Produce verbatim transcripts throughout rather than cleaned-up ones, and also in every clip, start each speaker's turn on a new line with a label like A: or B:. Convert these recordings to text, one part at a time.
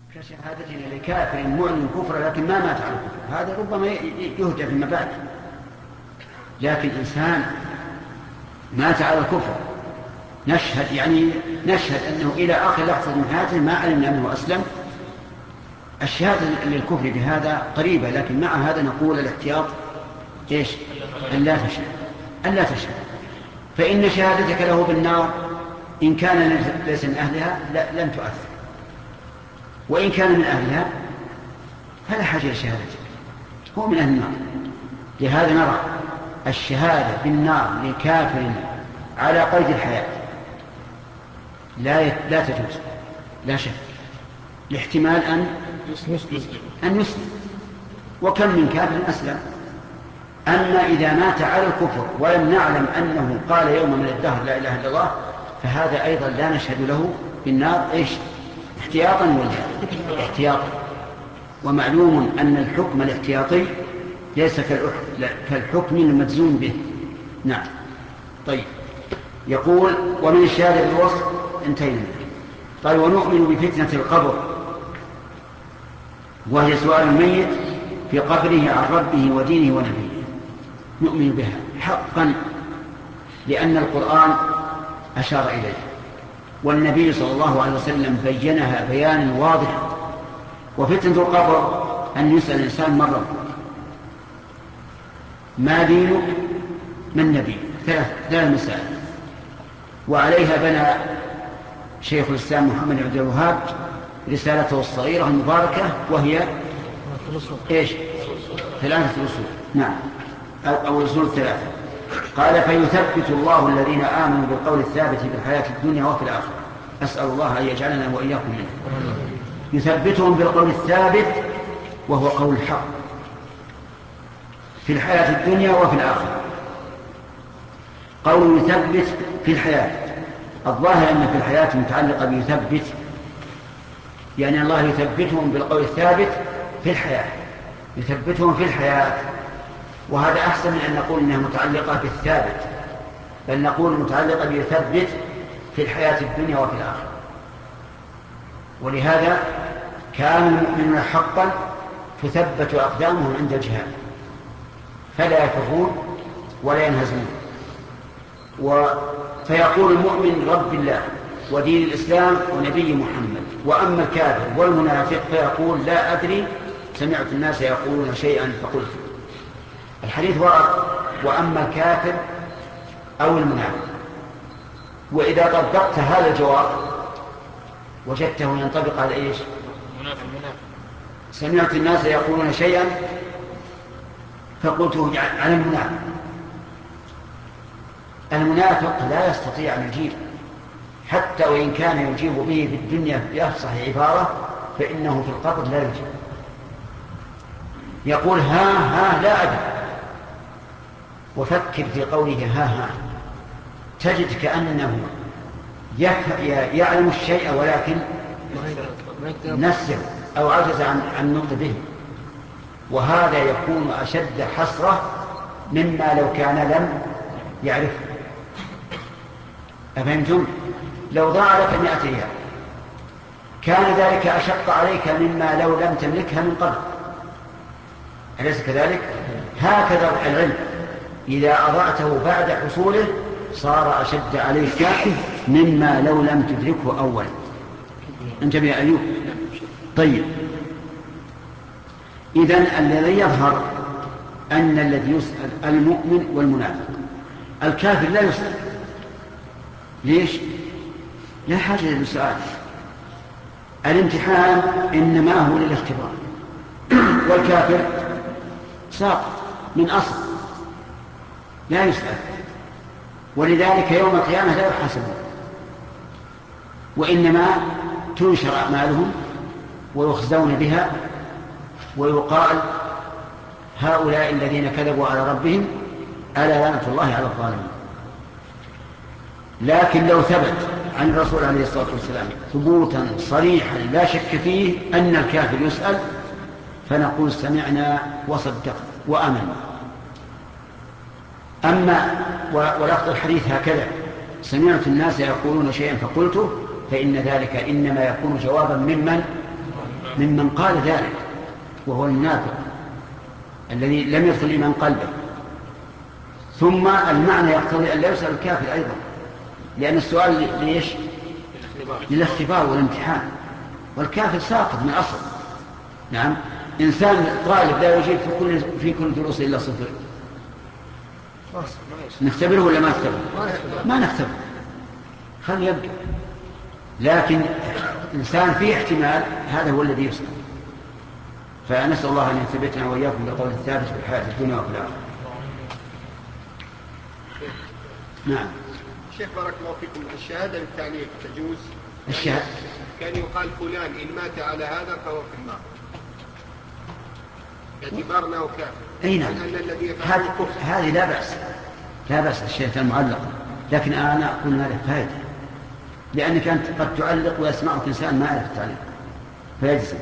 A: كشهادتنا لكافر معلن الكفر لكن ما مات على الكفر، هذا ربما يهدى في المبادئ. لكن إنسان مات على الكفر نشهد يعني نشهد أنه إلى آخر لحظة من حياته ما علمنا أنه أسلم، الشهادة للكفر بهذا قريبة، لكن مع هذا نقول الاحتياط إيش؟ أن لا تشهد أن لا تشهد فإن شهادتك له بالنار إن كان ليس من أهلها لن تؤثر، وإن كان من أهلها فلا حاجة لشهادتك، هو من أهل النار. لهذا نرى الشهادة بالنار لكافر على قيد الحياة لا لا تجوز لا شك، لاحتمال أن أن يسلم، وكم من كافر أسلم. أما إذا مات على الكفر ولم نعلم أنه قال يوم من الدهر لا إله إلا الله فهذا أيضا لا نشهد له بالنار إيش؟ احتياطا ولا احتياطا. ومعلوم أن الحكم الاحتياطي ليس كالحكم المجزوم به. نعم. طيب، يقول ومن الشهادة بالوصف انتهينا. قال ونؤمن بفتنة القبر وهي سؤال الميت في قبره عن ربه ودينه ونبيه، نؤمن بها حقا لأن القرآن أشار إليه والنبي صلى الله عليه وسلم بينها بيانا واضحا. وفتنة القبر أن يسأل الإنسان من ربك ما دينك من نبيك، ثلاث ثلاث مسائل، وعليها بنى شيخ الإسلام محمد بن عبد الوهاب رسالته الصغيرة المباركة وهي إيش؟ ثلاثة أصول. نعم، أو, أو أصول الثلاثة. قال فيثبت الله الذين آمنوا بالقول الثابت في الحياة الدنيا وفي الآخرة. أسأل الله أن يجعلنا وإياكم منه. يثبتهم بالقول الثابت وهو قول الحق في الحياة الدنيا وفي الآخرة. قول يثبت في الحياة، الظاهر أن في الحياة متعلقة بيثبت، يعني الله يثبتهم بالقول الثابت في الحياة، يثبتهم في الحياة، وهذا أحسن من أن نقول إنها متعلقة بالثابت، بل نقول متعلقة بيثبت في الحياة الدنيا وفي الآخرة. ولهذا كان المؤمنون حقا تثبت أقدامهم عند الجهاد فلا يفرون ولا ينهزمون. فيقول المؤمن رب الله ودين الإسلام ونبي محمد، وأما الكافر والمنافق فيقول لا أدري سمعت الناس يقولون شيئا فقلت. الحديث ورد وأما الكافر أو المنافق، وإذا طبقت هذا الجواب وجدته ينطبق على إيش؟ سمعت الناس يقولون شيئا فقلته على المنافق. المنافق لا يستطيع أن يجيب، حتى وإن كان يجيب به في الدنيا بأفصح عبارة فإنه في القبر لا يجيب، يقول ها ها لا أدري. وفكر في قوله ها ها، تجد كأنه يعلم الشيء ولكن نسيه أو عجز عن النطق به، وهذا يكون أشد حسرة مما لو كان لم يعرفه. أفهمتم؟ لو ضاع لك مئة ريال كان ذلك أشق عليك مما لو لم تملكها من قبل، أليس كذلك؟ هكذا العلم إذا أضعته بعد حصوله صار أشد عليك مما لو لم تدركه أولا. انتبه يا أيوب. طيب، إذن الذي يظهر أن الذي يسأل المؤمن والمنافق، الكافر لا يسأل. ليش؟ لا حاجة للسؤال، الامتحان إنما هو للاختبار، والكافر ساقط من أصل لا يسأل، ولذلك يوم القيامة لا يحاسبون، وإنما تنشر أعمالهم ويخزون بها ويقال هؤلاء الذين كذبوا على ربهم ألا لعنة الله على الظالمين. لكن لو ثبت عن الرسول عليه الصلاة والسلام ثبوتا صريحا لا شك فيه أن الكافر يسأل فنقول سمعنا وصدقنا وآمنا. أما ولفظ الحديث هكذا سمعت الناس يقولون شيئا فقلته، فإن ذلك إنما يكون جوابا ممن ممن قال ذلك وهو المنافق الذي لم يدخل الإيمان قلبه. ثم المعنى يقتضي أن لا يسأل الكافر أيضا، لأن السؤال ليش؟ للاختبار والامتحان، والكافر ساقط من أصل. نعم، إنسان طالب لا يجيب في كل في كل دروس إلا صفر، نختبره ولا ما نختبره؟ ما نختبره، خليه يبدأ. لكن إنسان فيه احتمال، هذا هو الذي يسأل. فنسأل الله أن يثبتنا وإياكم بالقول الثابت في الحياة الدنيا وفي الآخرة. نعم.
B: شيخ بارك الله فيكم، الشهادة للتعليق تجوز؟
A: الشهادة
B: كان يقال فلان إن مات على هذا فهو في النار باعتبار أنه كافر.
A: أي نعم، هذه لا بأس، لا بأس الشهادة المعلقة، لكن أنا أقول ما له فائدة، لأنك أنت قد تعلق ويسمعك إنسان ما يعرف التعليق فيجزم.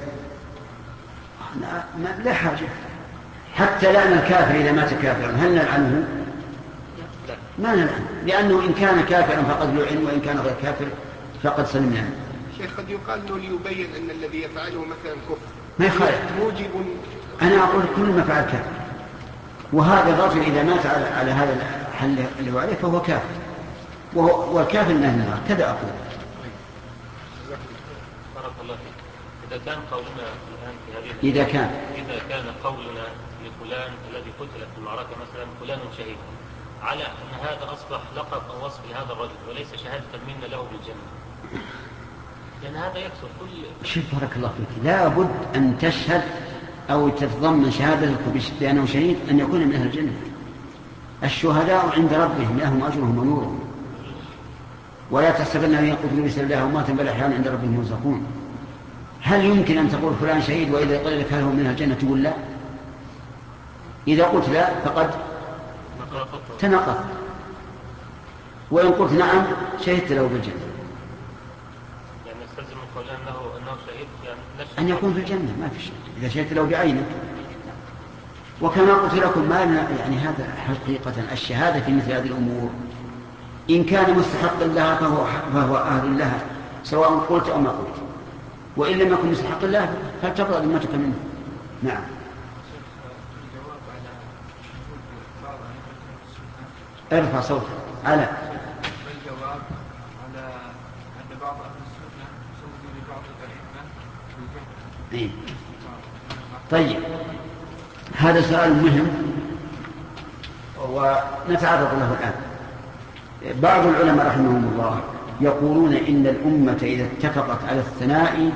A: لا حاجة. حتى لأن الكافر إذا مات كافرا هل نلعنه؟ ما نلعنه، لأنه إن كان كافرا فقد لعن، وإن كان غير كافر فقد سلمنا.
B: شيخ قد يقال أنه ليبين أن الذي يفعله مثلا كفر
A: ما يخالف.
B: موجب.
A: أنا أقول كل ما فعل كافر، وهذا الرجل إذا مات على, على هذا الحل اللي هو عليه فهو كافر، والكافر من أهل النار. كذا أقول.
C: بارك الله فيك. إذا كان قولنا الآن في هذه
A: إذا كان
C: إذا كان قولنا لفلان الذي قتل في المعركة مثلا فلان شهيد، على أن هذا أصبح لقب أو وصف لهذا الرجل وليس شهادة منا له بالجنة، لأن هذا يكسر كل.
A: شوف بارك الله فيك، لا بد أن تشهد أو تتضمن شهادتك بأنه شهيد أن يكون من أهل الجنة. الشهداء عند ربهم لهم أجرهم ونورهم، ولا تحسبن الذين قتلوا في سبيل الله أمواتا بل أحياء عند ربهم يرزقون. هل يمكن أن تقول فلان شهيد وإذا قيل لك هل هو من أهل الجنة تقول لا؟ إذا قلت لا فقد تناقض، وإن قلت نعم شهدت له بالجنة.
C: يعني نستلزم من قول أنه أنه شهيد يعني
A: أن يكون في الجنة، ما في شيء إذا شهدت له بعينك. وكما قلت لكم ما يعني هذا حقيقة الشهادة في مثل هذه الأمور إن كان مستحقا لها فهو, فهو أهل لها سواء قلت أو ما قلت، وإن لم يكن مستحق لها فلتبرأ ذمتك منه. نعم. ارفع صوتك. على
D: الجواب على أن بعض أهل السنة يسوي لبعض الأئمة
A: إيه؟ طيب، هذا سؤال مهم ونتعرض له الآن. بعض العلماء رحمهم الله يقولون إن الأمة إذا اتفقت على الثناء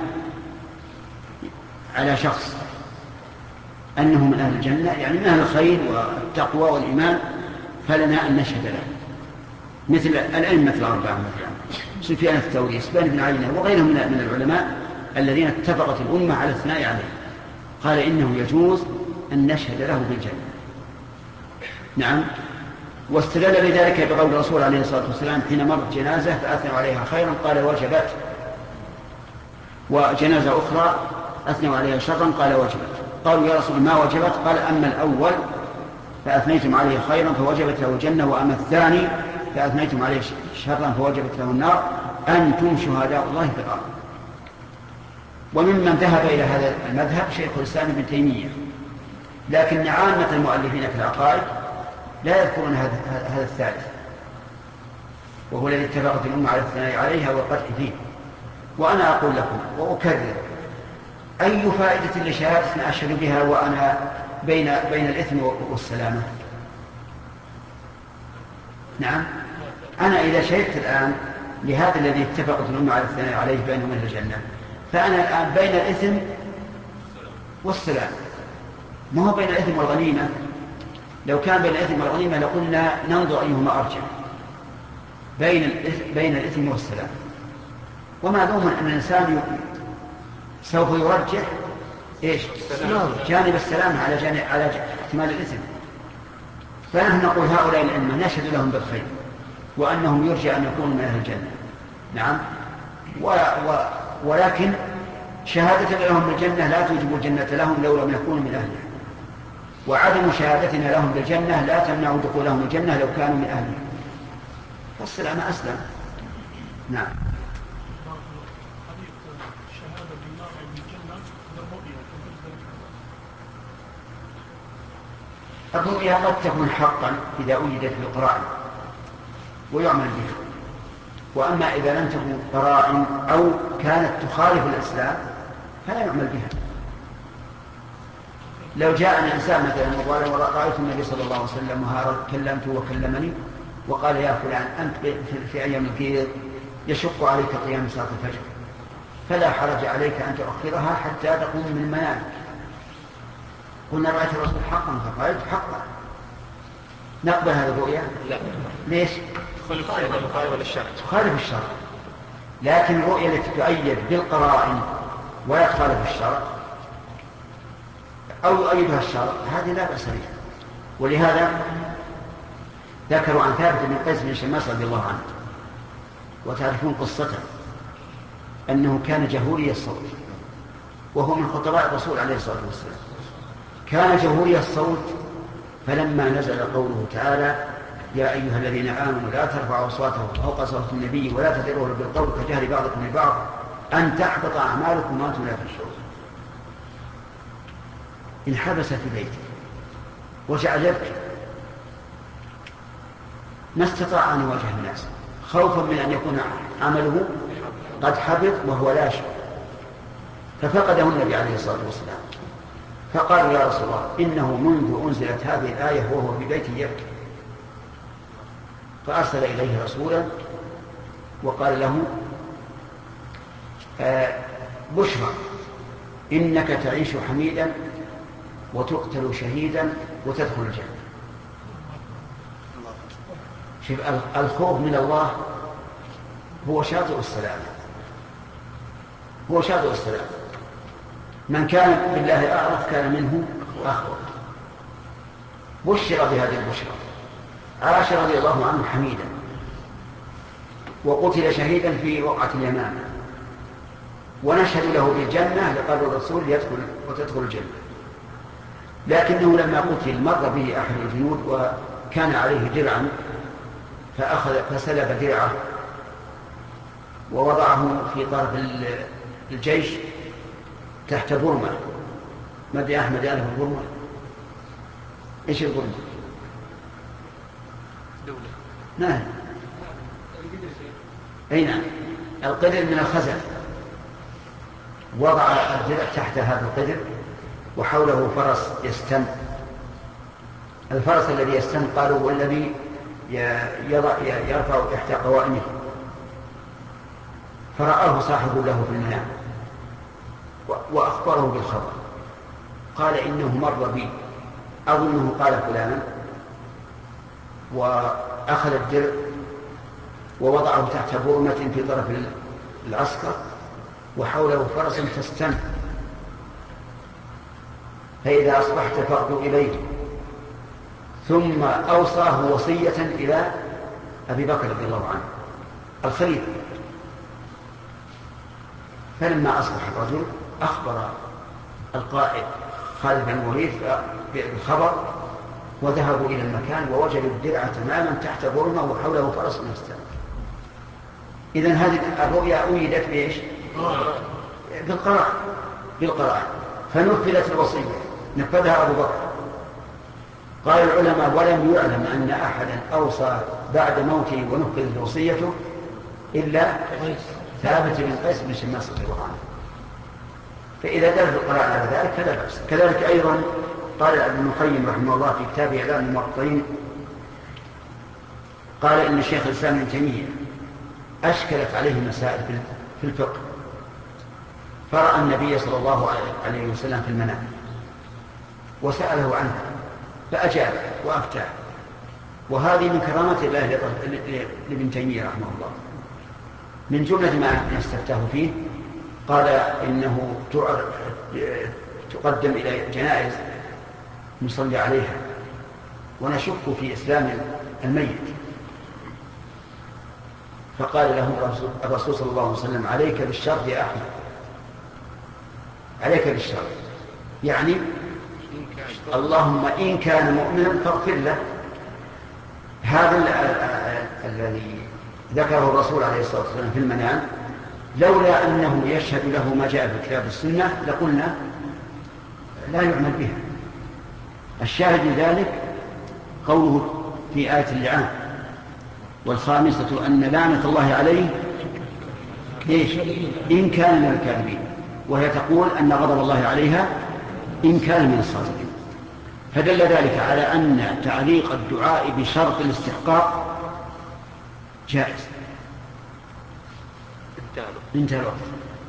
A: على شخص أنه من أهل الجنة، يعني من أهل الخير والتقوى والإيمان، فلنا أن نشهد له، مثل الأئمة الأربعة مثلا سفيان الثوري، إسبان بن عيينة وغيرهم من العلماء الذين اتفقت الأمة على الثناء عليه، قال إنه يجوز أن نشهد له بالجنة. نعم. واستدل بذلك بقول الرسول عليه الصلاة والسلام حين مرت جنازة فأثنوا عليها خيرا قال وجبت، وجنازة أخرى أثنوا عليها شرا قال وجبت. قالوا يا رسول ما وجبت؟ قال أما الأول فأثنيتم عليه خيرا فوجبت له الجنة، وأما الثاني فأثنيتم عليه شرا فوجبت له النار، أنتم شهداء الله في الأرض. وممن ذهب إلى هذا المذهب شيخ الإسلام ابن تيمية، لكن عامة المؤلفين في العقائد لا يذكرون هذا الثالث، وهو الذي اتفقت الأمة على الثناء عليها والقدح فيه. وأنا أقول لكم وأكرر، أي فائدة لشهادة أشهد بها وأنا بين بين الإثم والسلامة؟ نعم. أنا إذا شهدت الآن لهذا الذي اتفقت الأمة على الثناء عليه بأنه من الجنة، فأنا الآن بين الإثم والسلام، ما هو بين الإثم والغنيمة. لو كان بين الإثم والغنيمة لقلنا ننظر أيهما أرجح، بين الإثم, بين الإثم والسلام. ومعلوم أن الإنسان سوف يرجح إيش؟ جانب السلام على جانب على احتمال الإثم. فنحن نقول هؤلاء الأئمة نشهد لهم بالخير وأنهم يرجى أن يكونوا من أهل الجنة. نعم. و و ولكن شهادة لهم بالجنة لا توجب الجنة لهم لو لم يكونوا من أهلها، وعدم شهادتنا لهم بالجنة لا تمنع دخولهم الجنة لو كانوا من أهلها، فالسلام أسلم. نعم. الرؤيا قد تكون حقا إذا وجدت بالقرائن ويعمل بها، وأما إذا لم تكن قرائن أو كانت تخالف الإسلام فلا يعمل بها. لو جاء الإنسان مثلا وقال رأيت النبي صلى الله عليه وسلم وكلمته وكلمني وقال يا فلان أنت في أيام البيض يشق عليك قيام صلاة الفجر، فلا حرج عليك أن تؤخرها حتى تقوم من منامك. قلنا رأيت الرسول حقا فقالت حقا، نقبل هذه الرؤيا؟
C: لا.
A: ليش؟
C: تخالف الشرع.
A: تخالف الشرع، لكن الرؤيا التي تؤيد بالقرائن ولا تخالف الشرع أو يؤيدها الشرع هذه لا بأس بها. ولهذا ذكروا عن ثابت بن قيس بن شماس رضي الله عنه، وتعرفون قصته، أنه كان جهوري الصوت وهو من خطباء الرسول عليه الصلاة والسلام، كان جهوري الصوت. فلما نزل قوله تعالى يا أيها الذين آمنوا لا ترفعوا أصواتكم فوق صوت النبي ولا تجهروا بالقول كجهر بعضكم لبعض أن تحبط أعمالكم وأنتم لا تشعرون، انحبس في بيته وجعل يبكي، ما استطاع أن يواجه الناس خوفا من أن يكون عمله قد حبط وهو لا يشعر. ففقده النبي عليه الصلاة والسلام فقال يا رسول الله إنه منذ أنزلت هذه الآية وهو في بيته يبكي. فأرسل إليه رسولا وقال له آه بشرى إنك تعيش حميدا وتقتل شهيدا وتدخل الجنة. شوف الخوف من الله هو شاطئ السلام، هو شاطئ السلام. من كان بالله أعرف كان منه أخوف. بشر بهذه البشرى. عاش رضي الله عنه حميدا وقتل شهيدا في وقعة اليمامة، ونشهد له بالجنة لقال الرسول يدخل وتدخل الجنة. لكنه لما قتل مر به أحد الجنود وكان عليه درعا فأخذ فسلب درعه ووضعه في طرف الجيش تحت برمة. مدي أحمد يعرف البرمة؟ إيش البرمة؟
C: دولة.
A: نعم. أي نعم، القدر من الخزف. وضع الدرع تحت هذا القدر وحوله فرس يستن. الفرس الذي يستن قالوا هو الذي يضع يرفع إحدى قوائمه. فرآه صاحب له في المنام وأخبره بالخبر، قال إنه مر بي أظنه قال فلانا، وأخذ الدرع ووضعه تحت برمة في طرف العسكر وحوله فرس تستن، فإذا أصبحت فاغدو إليه. ثم أوصاه وصية إلى أبي بكر رضي الله عنه الخليفة. فلما أصبح الرجل أخبر القائد خالد بن الوليد بالخبر وذهبوا إلى المكان ووجدوا الدرع تماما تحت برمة وحوله فرس يستن. إذن هذه الرؤيا أويدت بإيش؟ بالقراء بالقراء فنفذت الوصية، نفذها أبو بكر. قال العلماء ولم يعلم أن أحدا أوصى بعد موته ونفذت وصيته إلا ثابت بن قيس بن شماس رضي الله عنه. فإذا دلت القراء على ذلك فلا بأس. كذلك أيضا قال ابن القيم رحمه الله في كتابه إعلام الموقعين، قال إن الشيخ الإسلام ابن تيمية أشكلت عليه مسائل في الفقه، فرأى النبي صلى الله عليه وسلم في المنام وسأله عنها فأجاب وأفتاه. وهذه من كرامة الله لابن تيمية رحمه الله. من جملة ما استفتاه فيه قال إنه تقدم إلى جنائز نصلي عليها ونشك في إسلام الميت، فقال له الرسول صلى الله عليه وسلم عليك بالشر يا أحمد، عليك بالشر، يعني اللهم إن كان مؤمنا فاغفر له. هذا الذي ذكره الرسول عليه الصلاة والسلام في المنام لولا أنه يشهد له ما جاء في الكتاب والسنة لقلنا لا يعمل بها، الشاهد لذلك قوله في آية اللعان: والخامسة أن لعنة الله عليه إيش؟ إن كان من الكاذبين، وهي تقول أن غضب الله عليها إن كان من الصادقين. فدل ذلك على أن تعليق الدعاء بشرط الاستحقاق جائز. انتهى الوقت.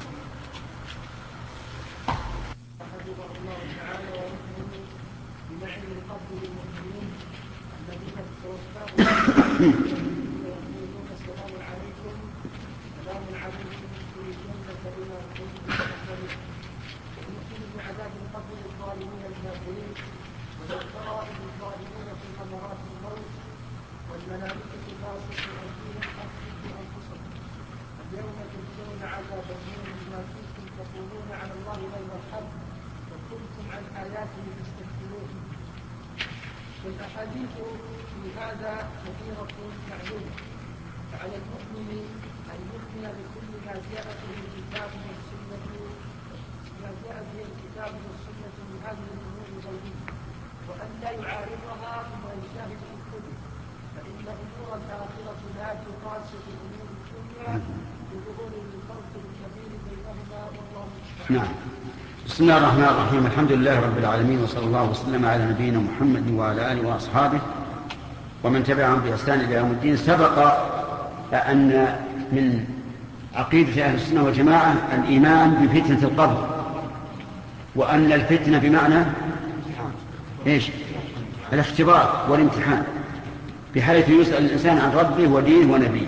E: والأحاديث في هذا كثيرة معلومة، فعلى المؤمن أن يؤمن بكل ما جاء به الكتاب والسنة ما جاء به الكتاب والسنة من هذه الأمور الغيبية، وأن لا يعارضها بما يشاهد في الكتب، فإن أمور الآخرة لا تقاس بأمور الدنيا بظهور الفرق الكبير بينهما والله مستعان.
A: نعم. بسم الله الرحمن الرحيم. الحمد لله رب العالمين، وصلى الله وسلم على نبينا محمد وعلى آله وأصحابه ومن تبعهم بإحسان إلى يوم الدين. سبق أن من عقيدة أهل السنة والجماعة الإيمان بفتنة القبر، وأن الفتنة بمعنى إيش؟ الاختبار والامتحان، بحيث يسأل الإنسان عن ربه ودينه ونبيه.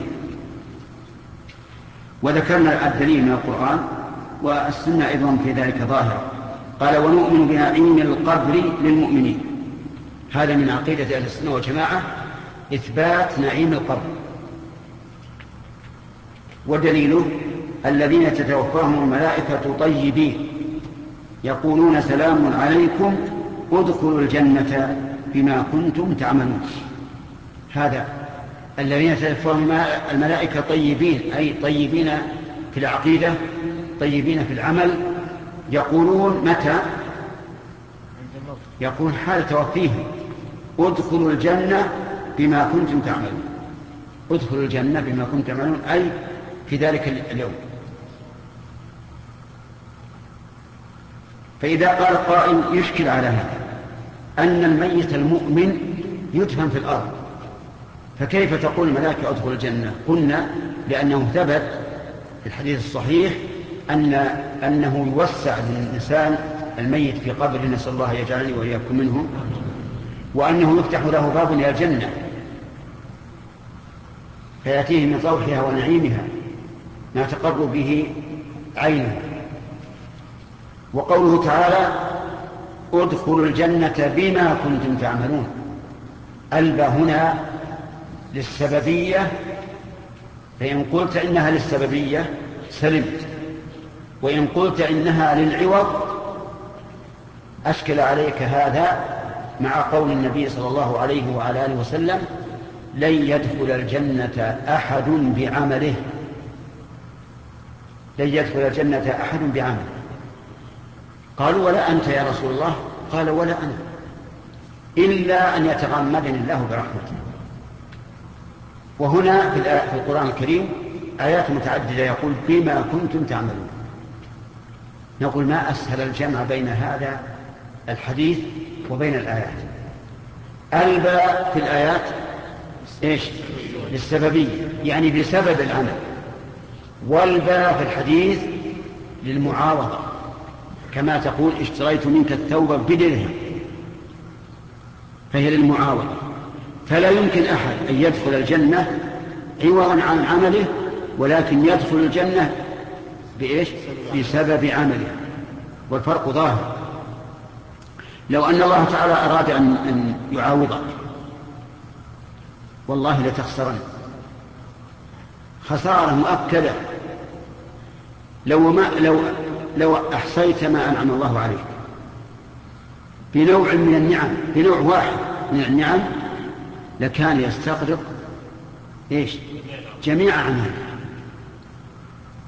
A: وذكرنا الدليل من القرآن والسنة أيضا في ذلك ظاهرة. قال: ونؤمن بنعيم القبر للمؤمنين. هذا من عقيدة أهل السنة والجماعة، إثبات نعيم القبر. ودليله: الذين تتوفاهم الملائكة طيبين يقولون سلام عليكم ادخلوا الجنة بما كنتم تعملون. هذا الذين تتوفاهم الملائكة طيبين، أي طيبين في العقيدة، طيبين في العمل. يقولون متى؟ يقول حال توفيهم: ادخلوا الجنة بما كنتم تعملون. ادخلوا الجنة بما كنتم تعملون، أي في ذلك اليوم. فإذا قال قائل يشكل على هذا أن الميت المؤمن يدفن في الأرض، فكيف تقول الملائكة ادخلوا الجنة؟ قلنا لأنه ثبت في الحديث الصحيح أن أنه يوسع للإنسان الميت في قبره، نسأل الله يجعلني وإياكم منه، وأنه يفتح له باب إلى الجنة فيأتيه من طوحها ونعيمها ما تقر به عينه. وقوله تعالى: ادخلوا الجنة بما كنتم تعملون، البا هنا للسببية، فإن قلت إنها للسببية سلمت، وإن قلت إنها للعوض أشكل عليك هذا مع قول النبي صلى الله عليه وعلى آله وسلم: لن يدخل الجنة أحد بعمله. لن يدخل الجنة أحد بعمله. قالوا: ولا أنت يا رسول الله؟ قال: ولا أنا، إلا أن يتغمدني الله برحمته. وهنا في القرآن الكريم آيات متعددة يقول: بما كنتم تعملون. نقول: ما أسهل الجمع بين هذا الحديث وبين الآيات. الباء في الآيات إيش؟ للسببية، يعني بسبب العمل. والباء في الحديث للمعاوضة، كما تقول: اشتريت منك الثوب بدرهم، فهي للمعاوضة. فلا يمكن أحد أن يدخل الجنة عوضا عن عمله، ولكن يدخل الجنة بإيش؟ بسبب عمله، والفرق ظاهر. لو أن الله تعالى أراد أن يعاوضك والله لتخسرن خسارة مؤكدة لو, ما لو, لو أحصيت ما أنعم الله عليك بنوع من النعم، بنوع واحد من النعم، لكان يستغرق إيش؟ جميع أعماله.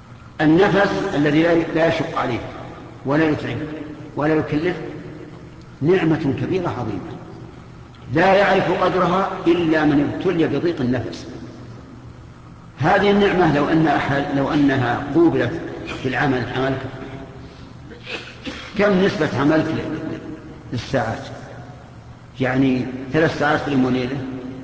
A: النفس الذي لا يشق عليه ولا يتعب ولا يكلف نعمة كبيرة عظيمة لا يعرف قدرها إلا من ابتلي بضيق النفس. هذه النعمة لو, أن أحد لو أنها قوبلت في العمل عملك كم نسبة عملك للساعات؟ يعني ثلاث ساعات في اليوم وليلة،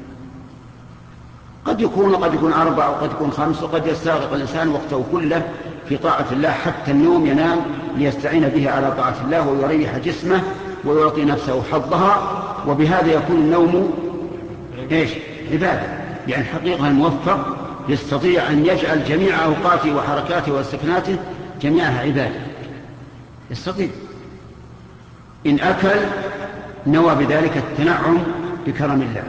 A: قد يكون وقد يكون أربع وقد يكون خمس، وقد يستغرق الإنسان وقته كله في طاعة الله حتى النوم ينام ليستعين به على طاعة الله ويريح جسمه ويعطي نفسه حظها، وبهذا يكون النوم إيش؟ عبادة. يعني حقيقة الموفق يستطيع أن يجعل جميع أوقاته وحركاته وسكناته جميعها عبادة، يستطيع. إن أكل نوى بذلك التنعم بكرم الله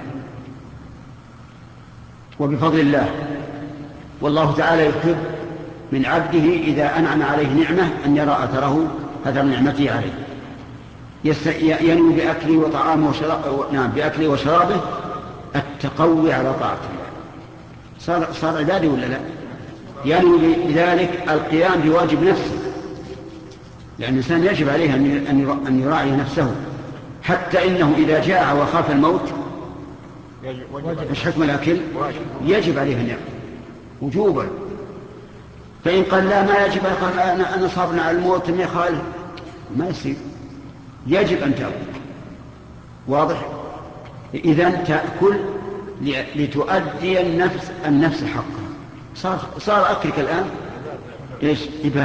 A: وبفضل الله. والله تعالى يحب من عبده إذا أنعم عليه نعمة أن يرى أثره أثر نعمته عليه، ينوي بأكله وطعامه وشرابه، نعم بأكله وشرابه التقوي على طاعة الله. صار صار عبادي ولا لا؟ ينوي بذلك القيام بواجب نفسه، لأن الإنسان يجب عليه أن يراعي نفسه، حتى إنه إذا جاع وخاف الموت مش حكم الأكل يجب عليه أن يأكل وجوبا. فإن قال لا ما يجب، قال أنا, أنا صابنا على الموت ما يخالف، ما يصير، يجب أن تأكل. واضح؟ إذن تأكل لتؤدي النفس النفس حقها. صار, صار أكلك الآن إيش؟ إبادة.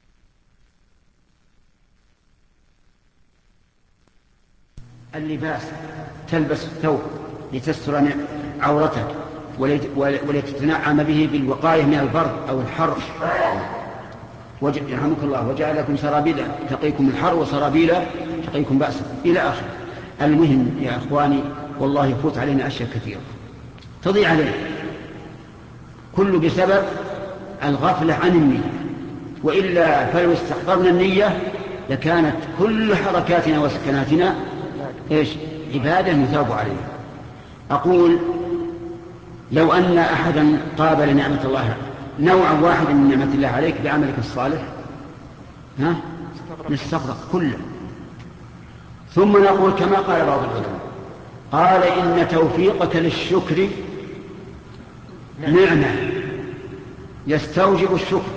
A: اللباس تلبس الثوب لتستر عورتك ولتتنعم به بالوقاية من البرد أو الحر. يرحمك الله. وجعل لكم سرابيل تقيكم الحر وسرابيل تقيكم بأسا إلى آخر. المهم يا أخواني والله يفوت علينا أشياء كثيرة تضيع علينا، كل بسبب الغفلة عن النية، وإلا فلو استحضرنا النية لكانت كل حركاتنا وسكناتنا إيش؟ عبادة يثاب عليها. أقول لو أن أحدا قابل نعمة الله نوعا واحدا من نعمة الله عليك بعملك الصالح، ها نستغرق كله. ثم نقول كما قال بعض العلماء، قال إن توفيقك للشكر نعمة يستوجب الشكر،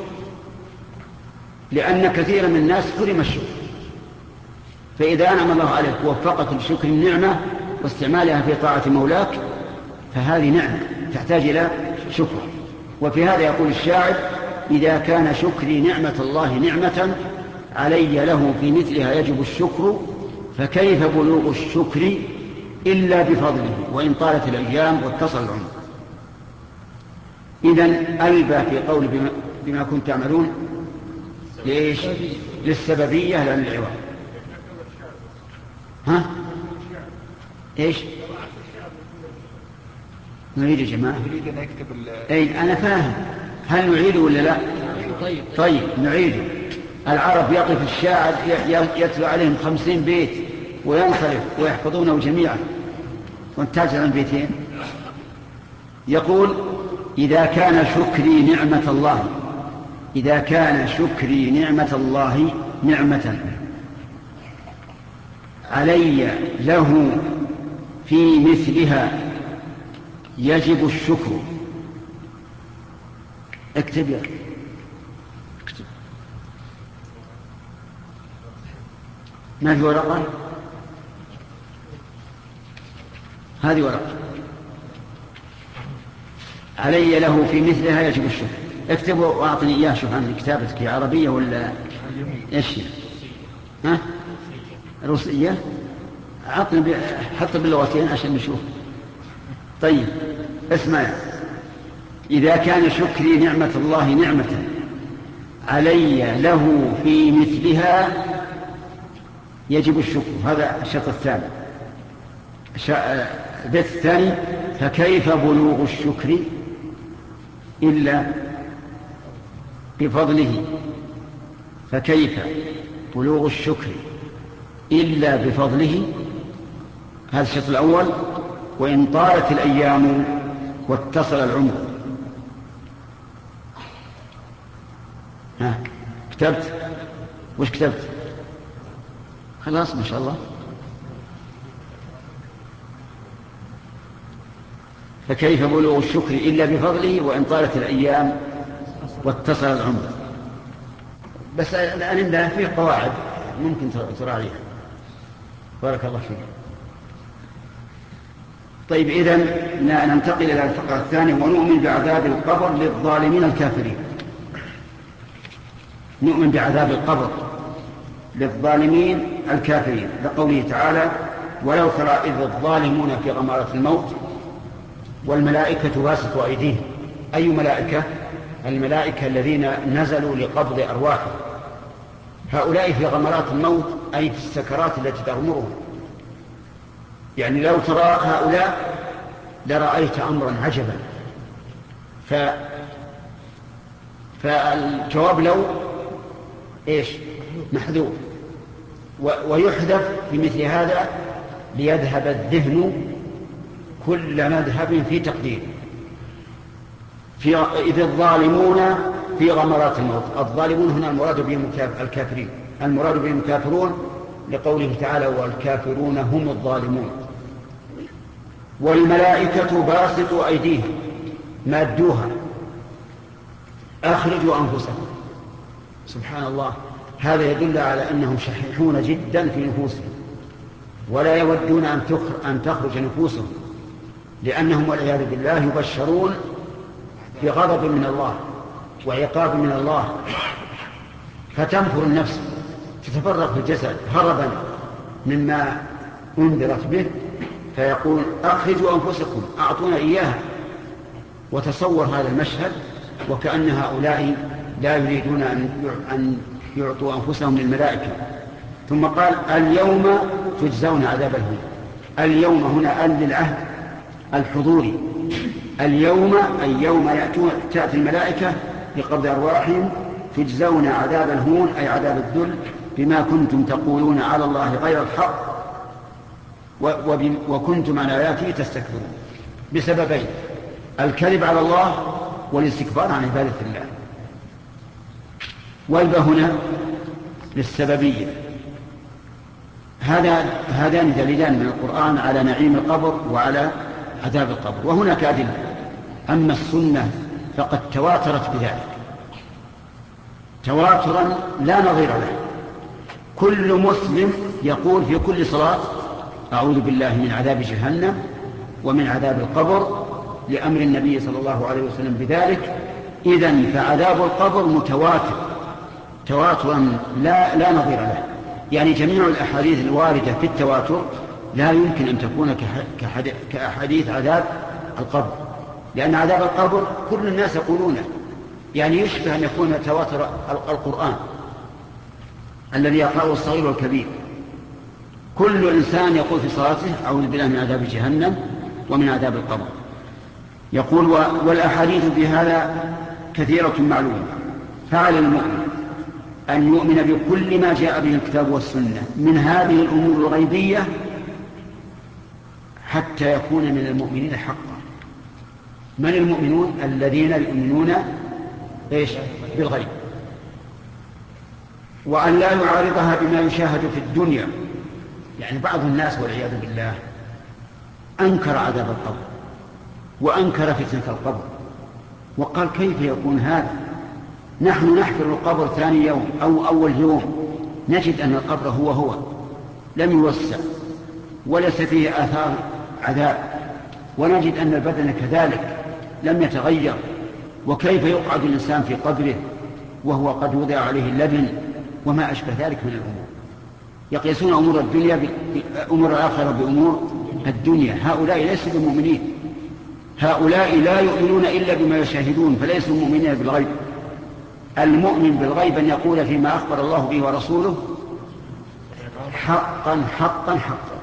A: لأن كثيرا من الناس حرم الشكر، فإذا أنعم الله عليك ووفقك لشكر النعمة واستعمالها في طاعة مولاك فهذه نعمة تحتاج إلى شكر. وفي هذا يقول الشاعر: إذا كان شكري نعمة الله نعمة علي له في مثلها يجب الشكر، فكيف بلوغ الشكر إلا بفضله وإن طالت الأيام واتصل العمر. إذن ألبى في قول بما, بما كنت تعملون ليش؟ للسببية لا للعوض. ها؟ إيش؟ نريد يا جماعة؟
B: نريد أن يكتب
A: أي أنا فاهم. هل نعيده ولا لا؟
E: طيب
A: طيب نعيده. العرب يقف الشاعر يتلو عليهم خمسين بيت وينصرف ويحفظونه جميعا وانتاج عن بيتين. يقول: إذا كان شكري نعمة الله إذا كان شكري نعمة الله نعمة علي له في مثلها يجب الشكر. اكتب يا اكتب. ما في ورقة؟ هذه ورقة. علي له في مثلها يجب الشكر. اكتبوا واعطني اياه. شوف عن كتابتك عربية ولا ايش؟ ها؟ روسية؟ عطني ب... حط باللغتين عشان نشوف. طيب اسمع: إذا كان شكري نعمة الله نعمة علي له في مثلها يجب الشكر. هذا الشرط الثاني. البيت الثاني: فكيف بلوغ الشكر إلا بفضله فكيف بلوغ الشكر إلا بفضله. هذا الشرط الأول. وإن طالت الأيام واتصل العمر. ها كتبت؟ وش كتبت؟ خلاص ما شاء الله. فكيف بلوغ الشكر إلا بفضله وإن طالت الأيام واتصل العمر. بس الآن عندنا فيه قواعد ممكن تراعيها. بارك الله فيك. طيب إذن ننتقل إلى الفقرة الثانية، ونؤمن بعذاب القبر للظالمين الكافرين. نؤمن بعذاب القبر للظالمين الكافرين لقوله تعالى: ولو ترى إذ الظالمون في غمارة الموت والملائكة باسطوا أيديهم. أي ملائكة؟ الملائكة الذين نزلوا لقبض أرواحهم. هؤلاء في غمرات الموت أي في السكرات التي تغمرهم. يعني لو ترى هؤلاء لرأيت أمرا عجبا. ف... فالجواب لو إيش؟ محذوف، و... ويحذف في مثل هذا ليذهب الذهن كل مذهب في تقدير. في إذ الظالمون في غمرات الموت. الظالمون هنا المراد بهم الكافرين، المراد بهم الكافرون لقوله تعالى: والكافرون هم الظالمون. والملائكة باسطوا أيديهم، مادوها، أخرجوا أنفسكم. سبحان الله، هذا يدل على أنهم شحيحون جدا في نفوسهم، ولا يودون أن تخرج نفوسهم، لأنهم والعياذ بالله يبشرون بغضب من الله وعقاب من الله، فتنفر النفس، تتفرق في الجسد هربا مما أنذرت به، فيقول: أخرجوا أنفسكم، أعطونا إياها. وتصور هذا المشهد وكأن هؤلاء لا يريدون أن يعطوا أنفسهم للملائكة. ثم قال: اليوم تجزون عذاب الهون. اليوم هنا أل للعهد الحضوري. اليوم أي يوم يأتون تأتي الملائكة لقبض أرواحهم، تجزون عذاب الهون أي عذاب الذل بما كنتم تقولون على الله غير الحق وكنتم عن آياته تستكبرون، بسببين: الكذب على الله والاستكبار عن عبادة الله. والباء هنا للسببية. هذا هذان دليلان من القرآن على نعيم القبر وعلى عذاب القبر، وهناك أدلة. أما السنة فقد تواترت بذلك تواترا لا نظير له. كل مسلم يقول في كل صلاة: أعوذ بالله من عذاب جهنم ومن عذاب القبر، لأمر النبي صلى الله عليه وسلم بذلك. إذن فعذاب القبر متواتر تواترا لا, لا نظير له. يعني جميع الأحاديث الواردة في التواتر لا يمكن أن تكون كأحاديث عذاب القبر، لأن عذاب القبر كل الناس يقولونه، يعني يشبه أن يكون تواتر القرآن الذي يقرأه الصغير والكبير. كل إنسان يقول في صلاته: أعوذ بالله من عذاب جهنم ومن عذاب القبر. يقول: والأحاديث في هذا كثيرة معلومة، فعلى المؤمن أن يؤمن بكل ما جاء به الكتاب والسنة من هذه الأمور الغيبية حتى يكون من المؤمنين حقا. من المؤمنون؟ الذين يؤمنون إيش؟ بالغيب، وأن لا يعارضها بما يشاهد في الدنيا. يعني بعض الناس والعياذ بالله أنكر عذاب القبر وأنكر فتنة القبر، وقال: كيف يكون هذا؟ نحن نحفر القبر ثاني يوم أو أول يوم نجد أن القبر هو هو لم يوسع وليس فيه آثار عذاب، ونجد أن البدن كذلك لم يتغير. وكيف يقعد الإنسان في قبره وهو قد وضع عليه اللبن وما أشبه ذلك من الأمور؟ يقيسون أمور الدنيا أمور الآخرة بأمور الدنيا. هؤلاء ليسوا بمؤمنين، هؤلاء لا يؤمنون إلا بما يشاهدون، فليسوا مؤمنين بالغيب. المؤمن بالغيب أن يقول فيما أخبر الله به ورسوله: حقا حقا حقا.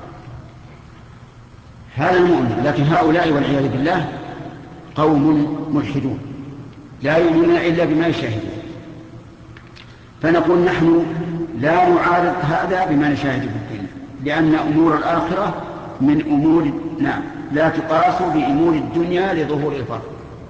A: هذا المؤمن. لكن هؤلاء والعياذ بالله قوم ملحدون لا يؤمنون إلا بما يشاهدون. فنقول نحن لا نعارض هذا بما نشاهد في الدنيا، لأن أمور الآخرة من أمور نعم لا تقاس بأمور الدنيا لظهور الفرق،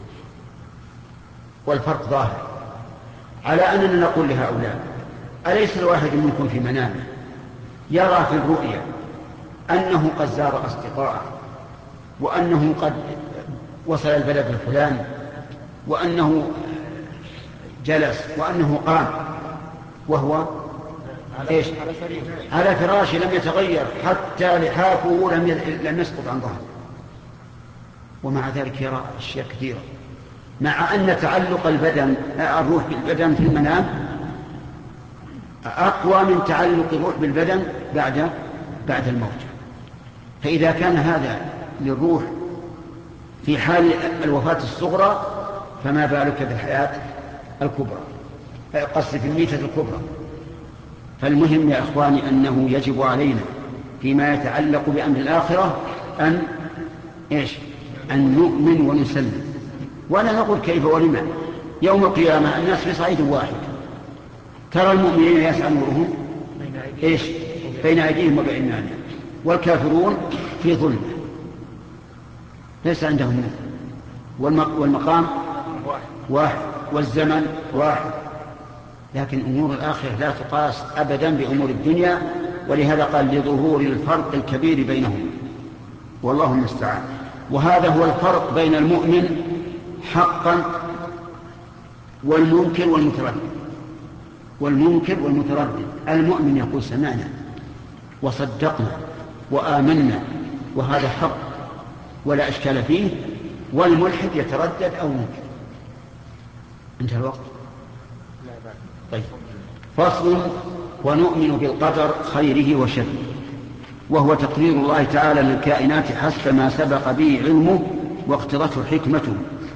A: والفرق ظاهر. على أننا نقول لهؤلاء: أليس الواحد منكم في منامه يرى في الرؤيا أنه قد زار أصدقاءه، وأنه قد وصل البلد الفلاني، وأنه جلس، وأنه قام وهو إيش؟ على فراشه لم يتغير، حتى لحافه لم لم يسقط عن ظهره، ومع ذلك يرى أشياء كثيرة، مع أن تعلق البدن الروح بالبدن في المنام أقوى من تعلق الروح بالبدن بعد بعد الموت. فإذا كان هذا للروح في حال الوفاة الصغرى، فما بالك في الحياة الكبرى، قصد في الميتة الكبرى. فالمهم يا إخواني أنه يجب علينا فيما يتعلق بأمر الآخرة أن إيش؟ أن نؤمن ونسلم، ولا نقول كيف ولما. يوم القيامة الناس في صعيد واحد، ترى المؤمنين يسعى نورهم إيش؟ بين أيديهم وبأيمانهم، والكافرون في ظلمة ليس عندهم نور، والمقام واحد والزمن واحد. لكن أمور الآخرة لا تقاس أبدا بأمور الدنيا، ولهذا قال لظهور الفرق الكبير بينهم، والله المستعان. وهذا هو الفرق بين المؤمن حقا والمنكر والمتردد. والمنكر والمتردد، المؤمن يقول سمعنا وصدقنا وآمنا وهذا حق ولا أشكال فيه، والملحد يتردد أو منكر. انتهى الوقت. طيب، فصل. ونؤمن بالقدر خيره وشره، وهو تقدير الله تعالى للكائنات حسب ما سبق به علمه واقتضته حكمته.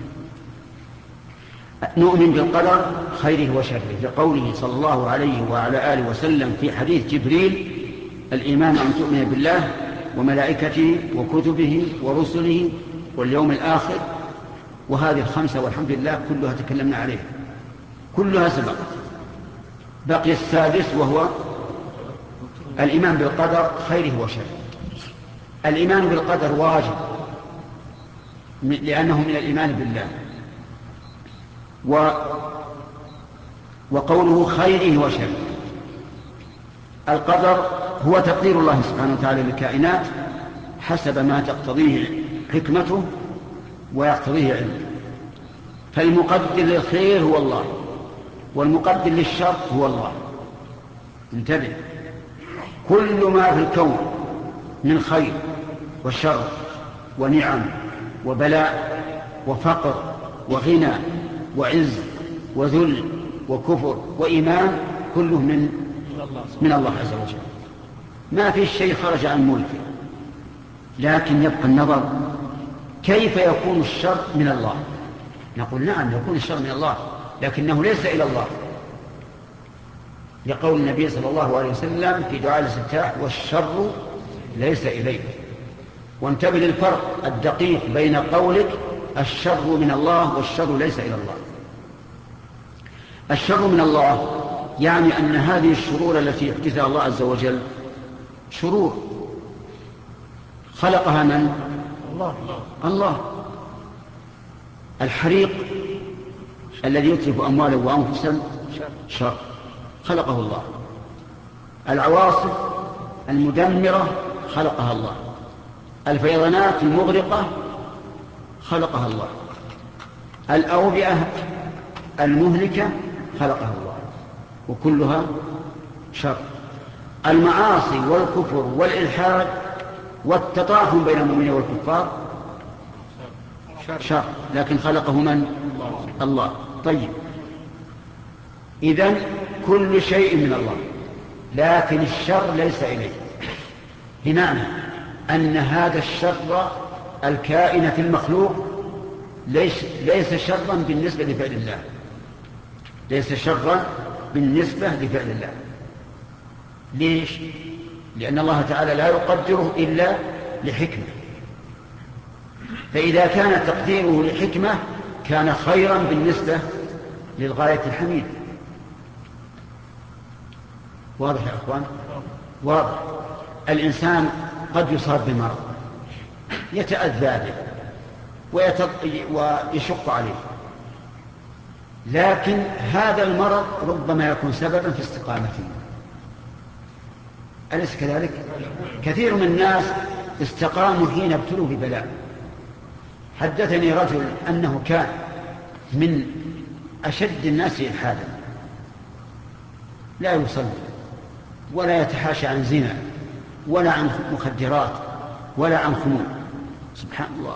A: نؤمن بالقدر خيره وشره لقوله صلى الله عليه وعلى آله وسلم في حديث جبريل: الإيمان أن تؤمن بالله وملائكته وكتبه ورسله واليوم الآخر. وهذه الخمسة والحمد لله كلها تكلمنا عليها، كلها سبقت. بقي السادس وهو الإيمان بالقدر خيره وشره. الإيمان بالقدر واجب لأنه من الإيمان بالله، و وقوله خيره وشره، القدر هو تقدير الله سبحانه وتعالى للكائنات حسب ما تقتضيه حكمته ويقتضيه علمه. فالمقدر للخير هو الله، والمقدر للشر هو الله. انتبه، كل ما في الكون من خير وشر ونعم وبلاء وفقر وغنى وعز وذل وكفر وإيمان كله من من الله عز وجل. ما في شيء خرج عن ملكه. لكن يبقى النظر، كيف يكون الشر من الله؟ نقول نعم يكون الشر من الله، لكنه ليس إلى الله، لقول النبي صلى الله عليه وسلم في دعاء الاستفتاح: والشر ليس إليك. وانتبه للفرق الدقيق بين قولك الشر من الله والشر ليس إلى الله. الشر من الله يعني أن هذه الشرور التي يحدثها الله عز وجل شرور خلقها من؟ الله. الله. الحريق الذي يتلف أمواله وأنفسهم شر خلقه الله. العواصف المدمرة خلقها الله. الفيضانات المغرقة خلقها الله. الأوبئة المهلكة خلقها الله، وكلها شر. المعاصي والكفر والإلحاد والتطاحن بين المؤمنين والكفار شر، لكن خلقه من؟ الله. طيب، إذن كل شيء من الله، لكن الشر ليس إليه، بمعنى أن هذا الشر الكائن في المخلوق ليس, ليس شرا بالنسبة لفعل الله، ليس شرا بالنسبة لفعل الله. ليش؟ لأن الله تعالى لا يقدره إلا لحكمة، فإذا كان تقديره لحكمة كان خيرا بالنسبة للغاية الحميدة. واضح يا أخوان؟ واضح. الإنسان قد يصاب بمرض يتأذى به ويشق عليه، لكن هذا المرض ربما يكون سببا في استقامته. أليس كذلك؟ كثير من الناس استقاموا حين ابتلوا ببلاء، حدثني رجل أنه كان من أشد الناس إلحادا، لا يصلي ولا يتحاشى عن زنا ولا عن مخدرات ولا عن خمور، سبحان الله،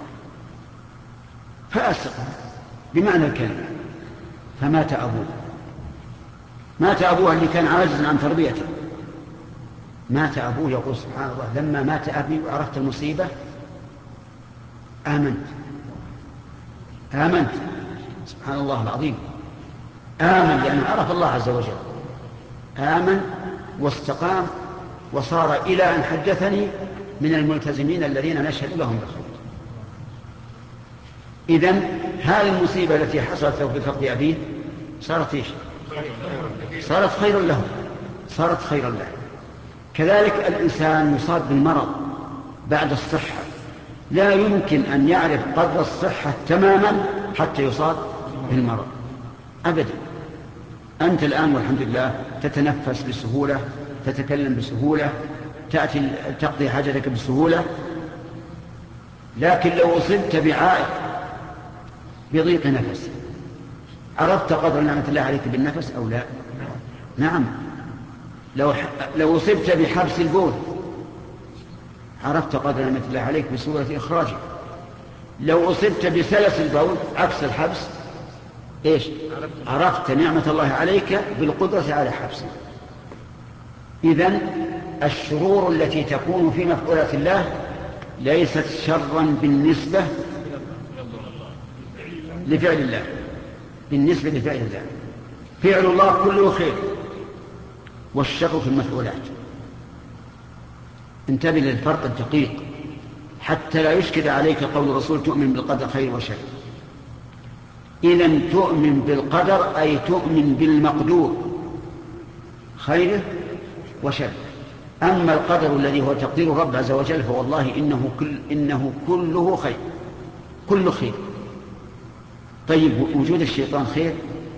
A: فاسق بمعنى الكلمة. فمات أبوه، مات أبوه اللي كان عاجزا عن تربيته، مات أبوه. يقول سبحان الله لما مات أبي وعرفت المصيبة آمنت آمنت سبحان الله العظيم، آمن لأنه عرف الله عز وجل، آمن واستقام وصار إلى أن حدثني من الملتزمين الذين نشهد لهم بالخير. إذن هذه المصيبة التي حصلت له بفقد أبيه صارت إيش؟ صارت خيرا له، صارت خيرا له. كذلك الإنسان يصاب بالمرض بعد الصحة، لا يمكن أن يعرف قدر الصحة تماما حتى يصاب بالمرض أبدا. أنت الآن والحمد لله تتنفس بسهولة، تتكلم بسهولة، تأتي تقضي حاجتك بسهولة، لكن لو أصبت بعائق بضيق نفس عرفت قدر نعمة الله عليك بالنفس أو لا؟ نعم. لو, لو أصبت بحبس البول عرفت قدر نعمة الله عليك بسهولة إخراجه. لو أصبت بسلس البول عكس الحبس إيش؟ عرفت نعمة الله عليك بالقدرة على حبسه. إذن الشرور التي تكون في مفعولات الله ليست شرا بالنسبة لفعل الله، بالنسبة لفعل الله فعل الله كله خير، والشر في المفعولات. انتبه للفرق الدقيق حتى لا يشكل عليك قول الرسول تؤمن بالقدر خير وشر. إذن تؤمن بالقدر أي تؤمن بالمقدور خيره وشره. أما القدر الذي هو تقدير الرب عز وجل فوالله إنه, كل إنه كله خير، كل خير. طيب وجود الشيطان خير؟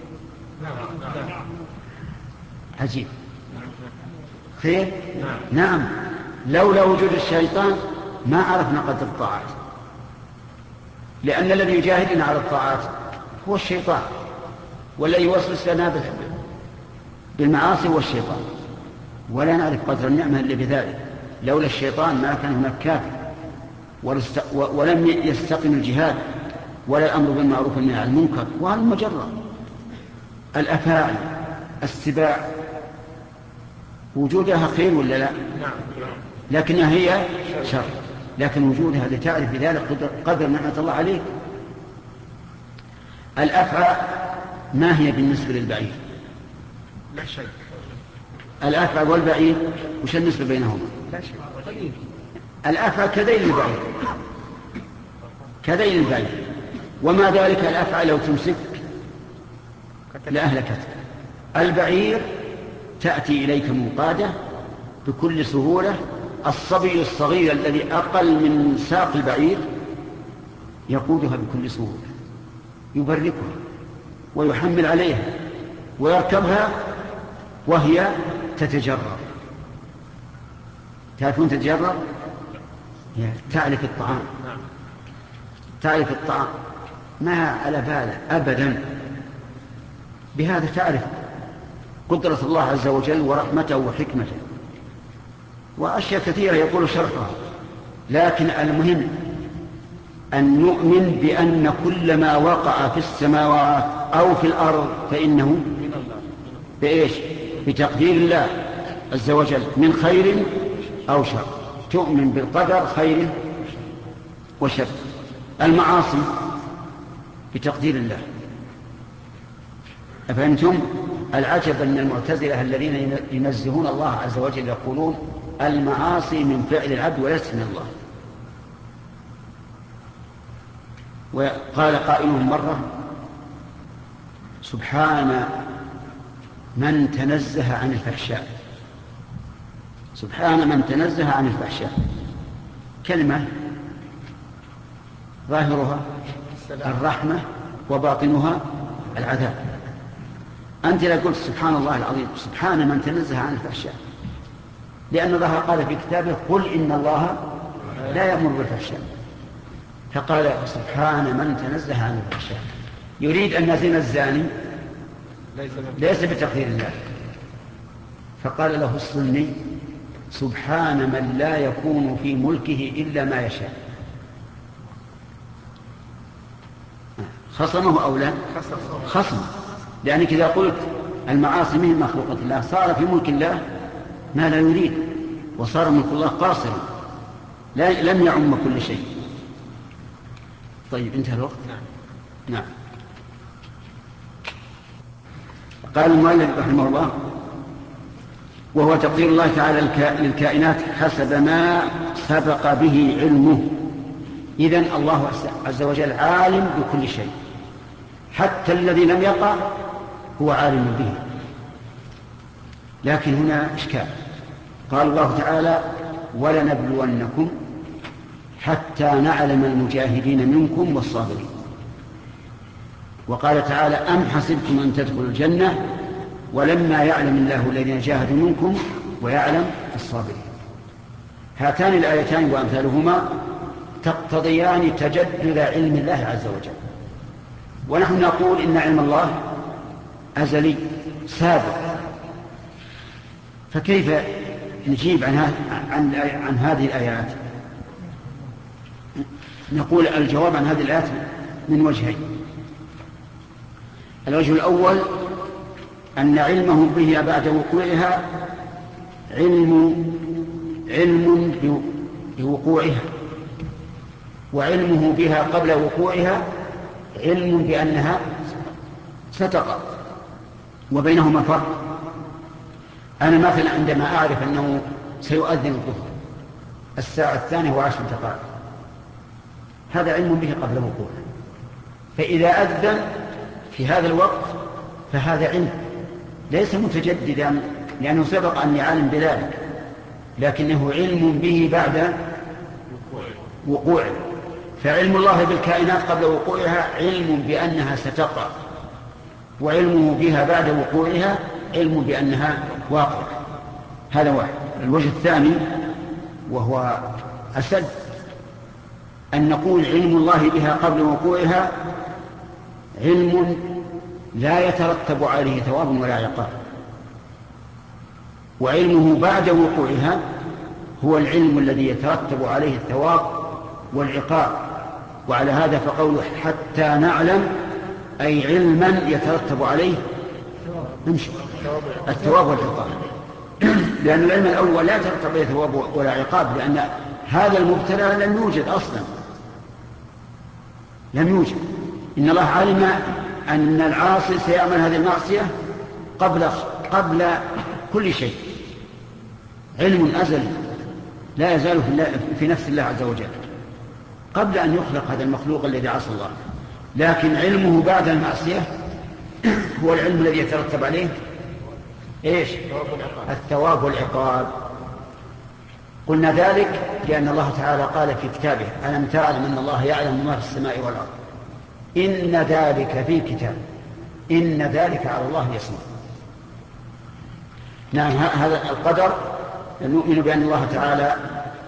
A: عجيب، خير؟ نعم. لولا وجود الشيطان ما عرفنا قدر الطاعات، لأن الذي يجاهدنا على الطاعات هو الشيطان، والذي يوسوس لنا بالمعاصي والشيطان، ولا نعرف قدر النعمة إلا بذلك. لولا الشيطان ما كان هناك كافر، ولم يستقم الجهاد ولا الأمر بالمعروف والنهي عن المنكر. وهذا مجرد الأفاعي السباع وجودها خير ولا لا؟ لكنها هي شر، لكن وجودها لتعرف بذلك قدر نعمة الله عليك. الأفعى ما هي بالنسبة للبعير؟
B: لا شيء.
A: الأفعى والبعير وش النسبة بينهما؟
B: لا شيء.
A: الأفعى كذيل البعير، كذيل البعير، وما ذلك الأفعى لو تمسك لأهلكتك. البعير تأتي إليك منقادة بكل سهولة. الصبي الصغير الذي أقل من ساق البعير يقودها بكل سهولة، يبركها ويحمل عليها ويركبها وهي تتجرب. تعرفون تتجرب؟ تعرف الطعام، تعرف الطعام ما على باله أبدا. بهذا تعرف قدرة الله عز وجل ورحمته وحكمته وأشياء كثيرة يقول شرحها. لكن المهم أن نؤمن بأن كل ما وقع في السماوات أو في الأرض فإنه بإيش؟ بتقدير الله عز وجل من خير أو شر. تؤمن بالقدر خير وشر. المعاصي بتقدير الله. أفهمتم؟ العجب أن المعتزلة الذين ينزهون الله عز وجل يقولون المعاصي من فعل العبد وليس من الله. وقال قائلهم مرة سبحان من تنزه عن الفحشاء، سبحان من تنزه عن الفحشاء. كلمة ظاهرها الرحمة وباطنها العذاب. أنت لا قلت سبحان الله العظيم، سبحان من تنزه عن الفحشاء، لأن الله قال في كتابه قل إن الله لا يأمر بالفحشاء. فقال سبحان من تنزه عن الفحشاء. يريد أن زنا الزاني ليس بتقدير الله. فقال له السني سبحان من لا يكون في ملكه إلا ما يشاء. خصمه أو لا؟ خصم. لأنك إذا قلت المعاصي من مخلوقة الله صار في ملك الله ما لا يريد، وصار ملك الله قاصرا لا لم يعم كل شيء. طيب انتهى الوقت. نعم نعم. قال المؤلف رحمه الله وهو تقدير الله تعالى للكائنات حسب ما سبق به علمه. إذن الله عز وجل عالم بكل شيء، حتى الذي لم يقع هو عالم به. لكن هنا إشكال. قال الله تعالى ولنبلونكم حتى نعلم المجاهدين منكم والصابرين. وقال تعالى أم حسبتم أن تدخلوا الجنة ولما يعلم الله الذين جاهدوا منكم ويعلم الصابرين. هاتان الآيتان وأمثالهما تقتضيان تجدد علم الله عز وجل، ونحن نقول إن علم الله أزلي سابق. فكيف نجيب عن, عن, عن هذه الآيات؟ نقول الجواب عن هذه الآيات من وجهين. الوجه الأول أن علمه به بعد وقوعها علم علم بوقوعها، وعلمه بها قبل وقوعها علم بأنها ستقع، وبينهما فرق. أنا مثلا عندما أعرف أنه سيؤذن الظهر الساعة الثانية وعشر دقائق، هذا علم به قبل وقوعه، فإذا أذن في هذا الوقت فهذا علم ليس متجددا لأنه سبق أني عالم بذلك، لكنه علم به بعد وقوعه. فعلم الله بالكائنات قبل وقوعها علم بأنها ستقع، وعلمه بها بعد وقوعها علم بأنها واقعة. هذا واحد. الوجه الثاني وهو أسد أن نقول علم الله بها قبل وقوعها علم لا يترتب عليه ثواب ولا عقاب، وعلمه بعد وقوعها هو العلم الذي يترتب عليه الثواب والعقاب. وعلى هذا فقوله حتى نعلم أي علما يترتب عليه الثواب والعقاب، لأن العلم الأول لا يترتب عليه ثواب ولا عقاب، لأن هذا المبتلى لم يوجد أصلا، لم يوجد. إن الله علم أن العاصي سيعمل هذه المعصية قبل قبل كل شيء، علم أزلي لا يزال في نفس الله عز وجل قبل أن يخلق هذا المخلوق الذي عصى الله. لكن علمه بعد المعصية هو العلم الذي يترتب عليه إيش؟ الثواب والعقاب. قلنا ذلك لأن الله تعالى قال في كتابه ألم تعلم أن الله يعلم ما في السماء والأرض إن ذلك في كتاب إن ذلك على الله يسير. نعم، هذا القدر نؤمن بأن الله تعالى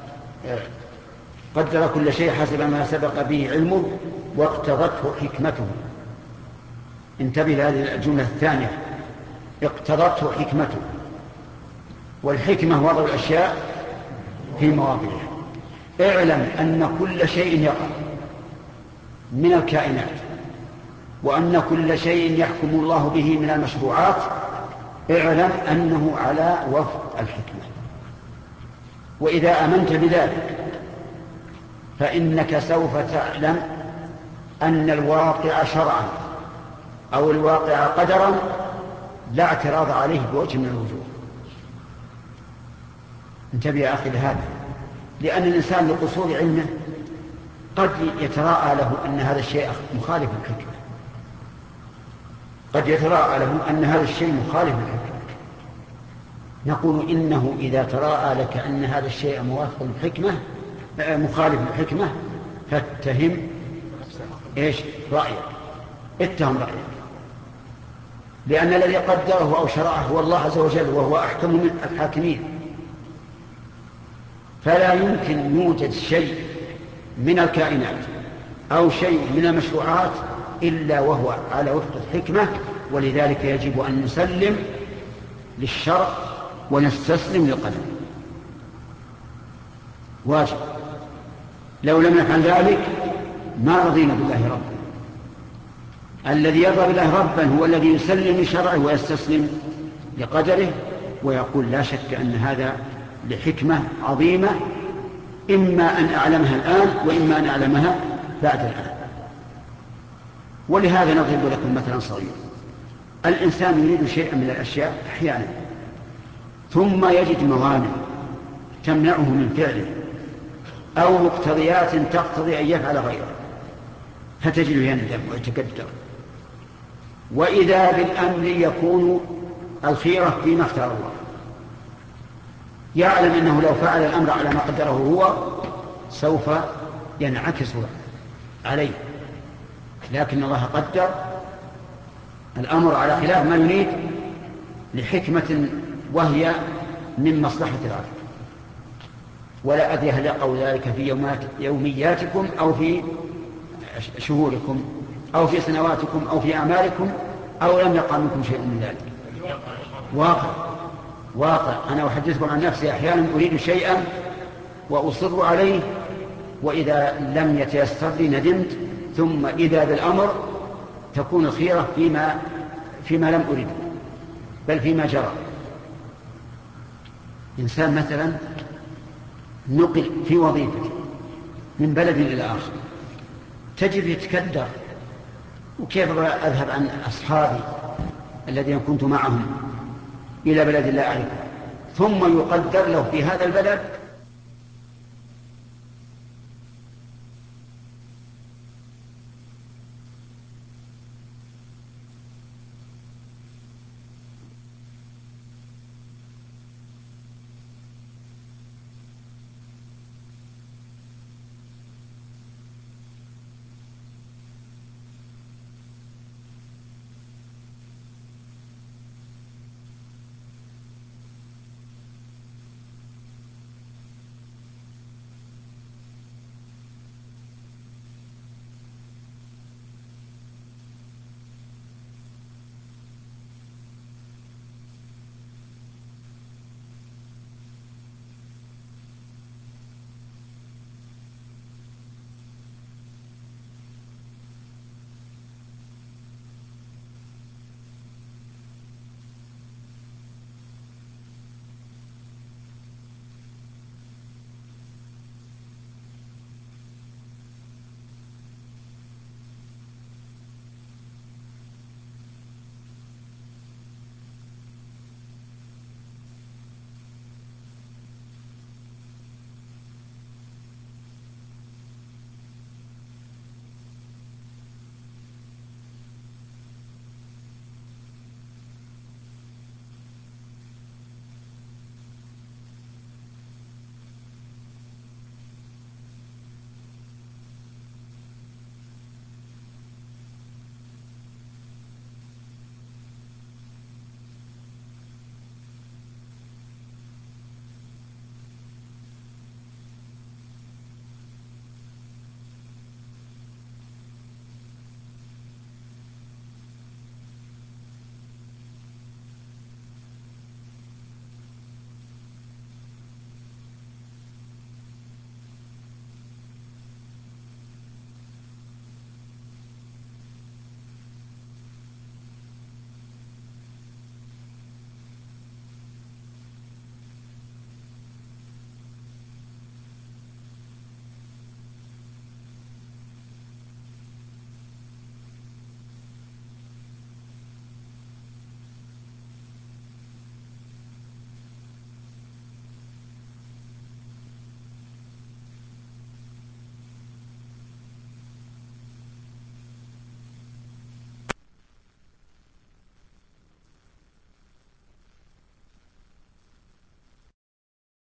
A: قدر كل شيء حسب ما سبق به علمه واقتضته حكمته. انتبه لهذه الجملة الثانية، اقتضته حكمته. والحكمة وضع الأشياء في مواضعها. اعلم أن كل شيء يقع من الكائنات، وأن كل شيء يحكم الله به من المشروعات اعلم أنه على وفق الحكمة. وإذا آمنت بذلك فإنك سوف تعلم أن الواقع شرعا أو الواقع قدرا لا اعتراض عليه بوجه من الوجوه. انتبه يا أخي لهذا، لأن الإنسان لقصور علمه قد يتراءى له أن هذا الشيء مخالف للحكمة، قد يتراءى له أن هذا الشيء مخالف للحكمة. نقول إنه إذا تراءى لك أن هذا الشيء موافق للحكمة مخالف للحكمة فاتهم إيش رأيك، اتهم رأيك، لأن الذي قدره أو شرعه هو الله عز وجل وهو أحكم من الحاكمين. فلا يمكن يوجد شيء من الكائنات أو شيء من المشروعات إلا وهو على وفق الحكمة، ولذلك يجب أن نسلم للشرع ونستسلم للقدر، واجب. لو لم نفعل ذلك ما رضينا بالله ربا. الذي يرضى بالله ربا هو الذي يسلم لشرعه ويستسلم لقدره ويقول لا شك أن هذا لحكمة عظيمة، إما أن أعلمها الآن وإما أن أعلمها بعد الآن. ولهذا نضرب لكم مثلا صغير. الإنسان يريد شيئا من الأشياء أحيانا ثم يجد موانع تمنعه من فعله أو مقتضيات تقتضي أن يفعل غيره، فتجد يندم ويتقدر. وإذا بالأمر يكون الخيرة فيما اختار الله، يعلم أنه لو فعل الأمر على ما قدره هو سوف ينعكس عليه، لكن الله قدر الأمر على خلاف ما يريد لحكمة وهي من مصلحة العبد. ولا أدري هل يقع ذلك في يومات يومياتكم أو في شهوركم أو في سنواتكم أو في أعمالكم أو لم يقع منكم شيء من ذلك. واقع واقع. أنا أحدثكم عن نفسي، أحيانا أريد شيئا وأصر عليه، وإذا لم يتيسر لي ندمت، ثم إذا بالأمر تكون الخيرة فيما, فيما لم أريد بل فيما جرى. إنسان مثلا نقل في وظيفته من بلد إلى آخر، تجد يتكدر، وكيف أذهب عن أصحابي الذين كنت معهم إلى بلد لا أعرفه، ثم يقدر له في هذا البلد